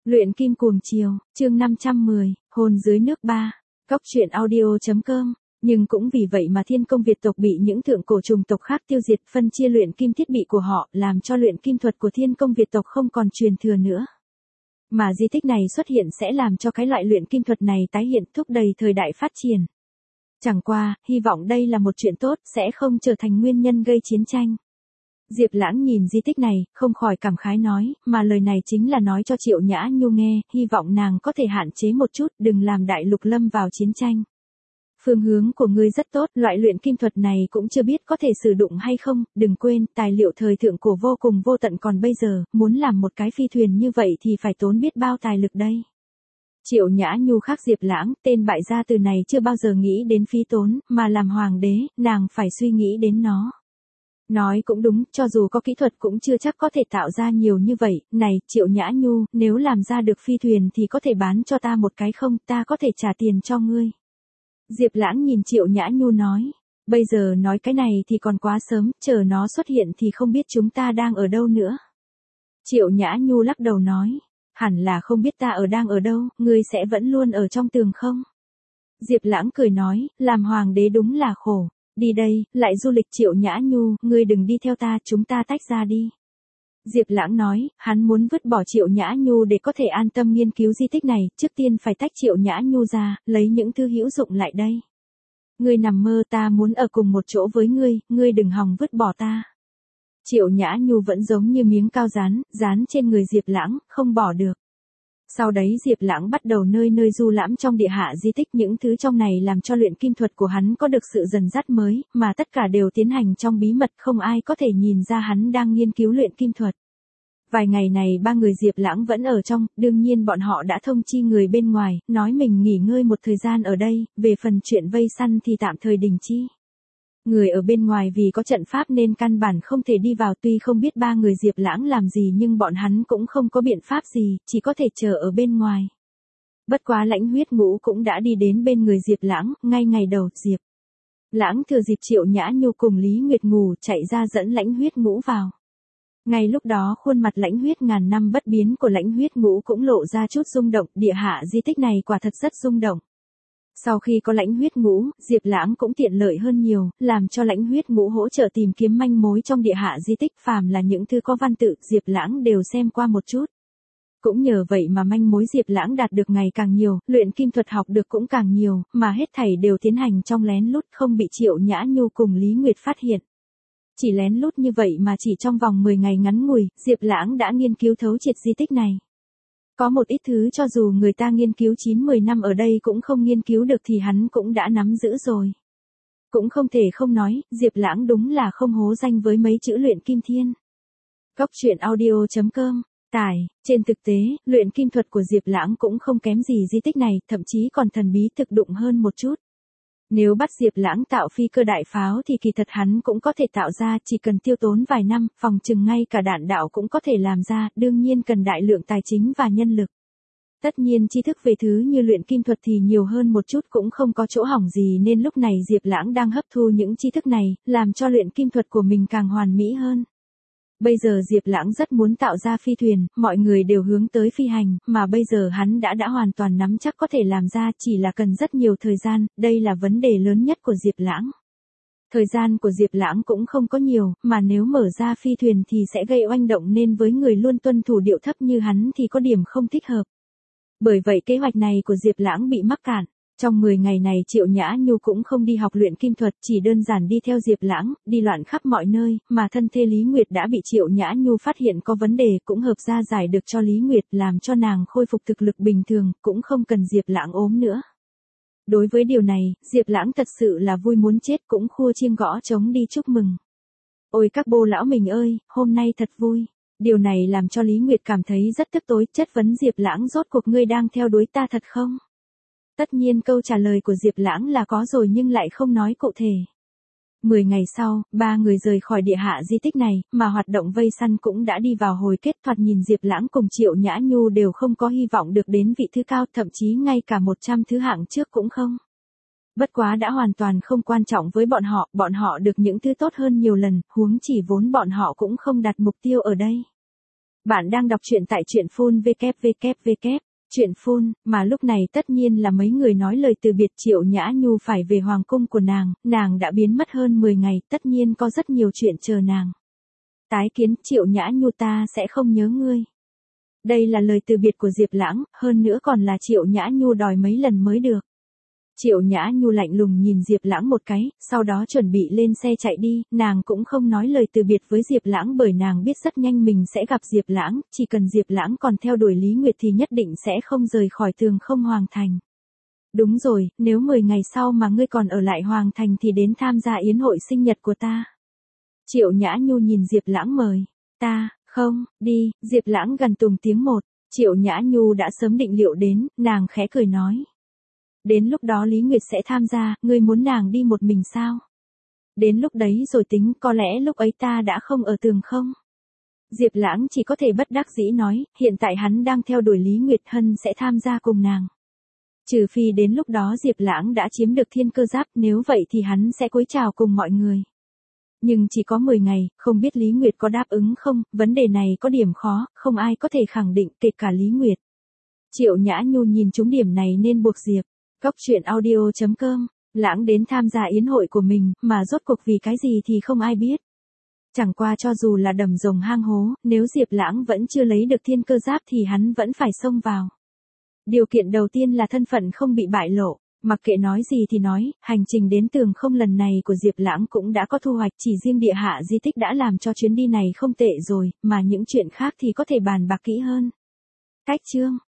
Luyện kim cuồng chiều, chương 510, hồn dưới nước 3, Cóc truyện audio.com. Nhưng cũng vì vậy mà thiên công Việt tộc bị những thượng cổ trùng tộc khác tiêu diệt, phân chia luyện kim thiết bị của họ, làm cho luyện kim thuật của thiên công Việt tộc không còn truyền thừa nữa. Mà di tích này xuất hiện sẽ làm cho cái loại luyện kim thuật này tái hiện, thúc đẩy thời đại phát triển. Chẳng qua, hy vọng đây là một chuyện tốt, sẽ không trở thành nguyên nhân gây chiến tranh. Diệp Lãng nhìn di tích này, không khỏi cảm khái nói, mà lời này chính là nói cho Triệu Nhã Nhu nghe, hy vọng nàng có thể hạn chế một chút, đừng làm đại lục lâm vào chiến tranh. Phương hướng của ngươi rất tốt, loại luyện kim thuật này cũng chưa biết có thể sử dụng hay không, đừng quên, tài liệu thời thượng cổ vô cùng vô tận, còn bây giờ, muốn làm một cái phi thuyền như vậy thì phải tốn biết bao tài lực đây. Triệu Nhã Nhu khác Diệp Lãng, tên bại gia từ này chưa bao giờ nghĩ đến phí tốn, mà làm hoàng đế, nàng phải suy nghĩ đến nó. Nói cũng đúng, cho dù có kỹ thuật cũng chưa chắc có thể tạo ra nhiều như vậy, này, Triệu Nhã Nhu, nếu làm ra được phi thuyền thì có thể bán cho ta một cái không, ta có thể trả tiền cho ngươi. Diệp Lãng nhìn Triệu Nhã Nhu nói, bây giờ nói cái này thì còn quá sớm, chờ nó xuất hiện thì không biết chúng ta đang ở đâu nữa. Triệu Nhã Nhu lắc đầu nói, hẳn là không biết ta đang ở đâu, ngươi sẽ vẫn luôn ở trong tường không? Diệp Lãng cười nói, làm hoàng đế đúng là khổ. Đi đây, lại du lịch. Triệu Nhã Nhu, ngươi đừng đi theo ta, chúng ta tách ra đi. Diệp Lãng nói, hắn muốn vứt bỏ Triệu Nhã Nhu để có thể an tâm nghiên cứu di tích này, trước tiên phải tách Triệu Nhã Nhu ra, lấy những thứ hữu dụng lại đây. Ngươi nằm mơ, ta muốn ở cùng một chỗ với ngươi đừng hòng vứt bỏ ta. Triệu Nhã Nhu vẫn giống như miếng cao dán trên người Diệp Lãng, không bỏ được. Sau đấy Diệp Lãng bắt đầu nơi du lãm trong địa hạ di tích, những thứ trong này làm cho luyện kim thuật của hắn có được sự dần dắt mới, mà tất cả đều tiến hành trong bí mật, không ai có thể nhìn ra hắn đang nghiên cứu luyện kim thuật. Vài ngày này ba người Diệp Lãng vẫn ở trong, đương nhiên bọn họ đã thông chi người bên ngoài, nói mình nghỉ ngơi một thời gian ở đây, về phần chuyện vây săn thì tạm thời đình chi. Người ở bên ngoài vì có trận pháp nên căn bản không thể đi vào, tuy không biết ba người Diệp Lãng làm gì nhưng bọn hắn cũng không có biện pháp gì, chỉ có thể chờ ở bên ngoài. Bất quá Lãnh Huyết Ngũ cũng đã đi đến bên người Diệp Lãng, ngay ngày đầu, Diệp Lãng thừa dịp Triệu Nhã Nhu cùng Lý Nguyệt ngủ chạy ra dẫn Lãnh Huyết Ngũ vào. Ngay lúc đó khuôn mặt Lãnh Huyết ngàn năm bất biến của Lãnh Huyết Ngũ cũng lộ ra chút rung động, địa hạ di tích này quả thật rất rung động. Sau khi có Lãnh Huyết Ngũ, Diệp Lãng cũng tiện lợi hơn nhiều, làm cho Lãnh Huyết Ngũ hỗ trợ tìm kiếm manh mối trong địa hạ di tích, phàm là những thứ có văn tự, Diệp Lãng đều xem qua một chút. Cũng nhờ vậy mà manh mối Diệp Lãng đạt được ngày càng nhiều, luyện kim thuật học được cũng càng nhiều, mà hết thảy đều tiến hành trong lén lút, không bị Triệu Nhã Nhu cùng Lý Nguyệt phát hiện. Chỉ lén lút như vậy mà chỉ trong vòng 10 ngày ngắn ngủi, Diệp Lãng đã nghiên cứu thấu triệt di tích này. Có một ít thứ cho dù người ta nghiên cứu 9-10 năm ở đây cũng không nghiên cứu được thì hắn cũng đã nắm giữ rồi. Cũng không thể không nói, Diệp Lãng đúng là không hố danh với mấy chữ luyện kim thiên. Cóc truyện audio.com. Tải, trên thực tế, luyện kim thuật của Diệp Lãng cũng không kém gì di tích này, thậm chí còn thần bí thực dụng hơn một chút. Nếu bắt Diệp Lãng tạo phi cơ đại pháo thì kỳ thật hắn cũng có thể tạo ra, chỉ cần tiêu tốn vài năm, phòng chừng ngay cả đạn đạo cũng có thể làm ra, đương nhiên cần đại lượng tài chính và nhân lực. Tất nhiên tri thức về thứ như luyện kim thuật thì nhiều hơn một chút cũng không có chỗ hỏng gì, nên lúc này Diệp Lãng đang hấp thu những tri thức này, làm cho luyện kim thuật của mình càng hoàn mỹ hơn. Bây giờ Diệp Lãng rất muốn tạo ra phi thuyền, mọi người đều hướng tới phi hành, mà bây giờ hắn đã hoàn toàn nắm chắc có thể làm ra, chỉ là cần rất nhiều thời gian, đây là vấn đề lớn nhất của Diệp Lãng. Thời gian của Diệp Lãng cũng không có nhiều, mà nếu mở ra phi thuyền thì sẽ gây oanh động, nên với người luôn tuân thủ điệu thấp như hắn thì có điểm không thích hợp. Bởi vậy kế hoạch này của Diệp Lãng bị mắc cạn. Trong 10 ngày này Triệu Nhã Nhu cũng không đi học luyện kim thuật, chỉ đơn giản đi theo Diệp Lãng, đi loạn khắp mọi nơi, mà thân thê Lý Nguyệt đã bị Triệu Nhã Nhu phát hiện có vấn đề, cũng hợp ra giải được cho Lý Nguyệt, làm cho nàng khôi phục thực lực bình thường, cũng không cần Diệp Lãng ốm nữa. Đối với điều này, Diệp Lãng thật sự là vui muốn chết, cũng khua chiêng gõ trống đi chúc mừng. Ôi các bô lão mình ơi, hôm nay thật vui. Điều này làm cho Lý Nguyệt cảm thấy rất tức tối, chất vấn Diệp Lãng, rốt cuộc ngươi đang theo đuổi ta thật không? Tất nhiên câu trả lời của Diệp Lãng là có rồi nhưng lại không nói cụ thể. 10 ngày sau, ba người rời khỏi địa hạ di tích này, mà hoạt động vây săn cũng đã đi vào hồi kết, thoạt nhìn Diệp Lãng cùng Triệu Nhã Nhu đều không có hy vọng được đến vị thứ cao, thậm chí ngay cả 100 thứ hạng trước cũng không. Bất quá đã hoàn toàn không quan trọng với bọn họ được những thứ tốt hơn nhiều lần, huống chỉ vốn bọn họ cũng không đặt mục tiêu ở đây. Bạn đang đọc truyện tại truyện phun www. Truyện phun, mà lúc này tất nhiên là mấy người nói lời từ biệt Triệu Nhã Nhu phải về hoàng cung của nàng đã biến mất hơn 10 ngày, tất nhiên có rất nhiều chuyện chờ nàng. Tái kiến Triệu Nhã Nhu, ta sẽ không nhớ ngươi. Đây là lời từ biệt của Diệp Lãng, hơn nữa còn là Triệu Nhã Nhu đòi mấy lần mới được. Triệu Nhã Nhu lạnh lùng nhìn Diệp Lãng một cái, sau đó chuẩn bị lên xe chạy đi, nàng cũng không nói lời từ biệt với Diệp Lãng bởi nàng biết rất nhanh mình sẽ gặp Diệp Lãng, chỉ cần Diệp Lãng còn theo đuổi Lý Nguyệt thì nhất định sẽ không rời khỏi Tường Không Hoàng Thành. Đúng rồi, nếu 10 ngày sau mà ngươi còn ở lại Hoàng Thành thì đến tham gia yến hội sinh nhật của ta. Triệu Nhã Nhu nhìn Diệp Lãng mời. Ta, không, đi, Diệp Lãng gần tùng tiếng một. Triệu Nhã Nhu đã sớm định liệu đến, nàng khẽ cười nói. Đến lúc đó Lý Nguyệt sẽ tham gia, ngươi muốn nàng đi một mình sao? Đến lúc đấy rồi tính, có lẽ lúc ấy ta đã không ở Tường Không. Diệp Lãng chỉ có thể bất đắc dĩ nói, hiện tại hắn đang theo đuổi Lý Nguyệt Hân sẽ tham gia cùng nàng. Trừ phi đến lúc đó Diệp Lãng đã chiếm được thiên cơ giáp, nếu vậy thì hắn sẽ cúi chào cùng mọi người. Nhưng chỉ có 10 ngày, không biết Lý Nguyệt có đáp ứng không, vấn đề này có điểm khó, không ai có thể khẳng định, kể cả Lý Nguyệt. Triệu Nhã Nhu nhìn trúng điểm này nên buộc Diệp. Cốc truyện audio.com, Lãng đến tham gia yến hội của mình, mà rốt cuộc vì cái gì thì không ai biết. Chẳng qua cho dù là đầm rồng hang hố, nếu Diệp Lãng vẫn chưa lấy được thiên cơ giáp thì hắn vẫn phải xông vào. Điều kiện đầu tiên là thân phận không bị bại lộ, mặc kệ nói gì thì nói, hành trình đến Tường Không lần này của Diệp Lãng cũng đã có thu hoạch, chỉ riêng địa hạ di tích đã làm cho chuyến đi này không tệ rồi, mà những chuyện khác thì có thể bàn bạc kỹ hơn. Cách chương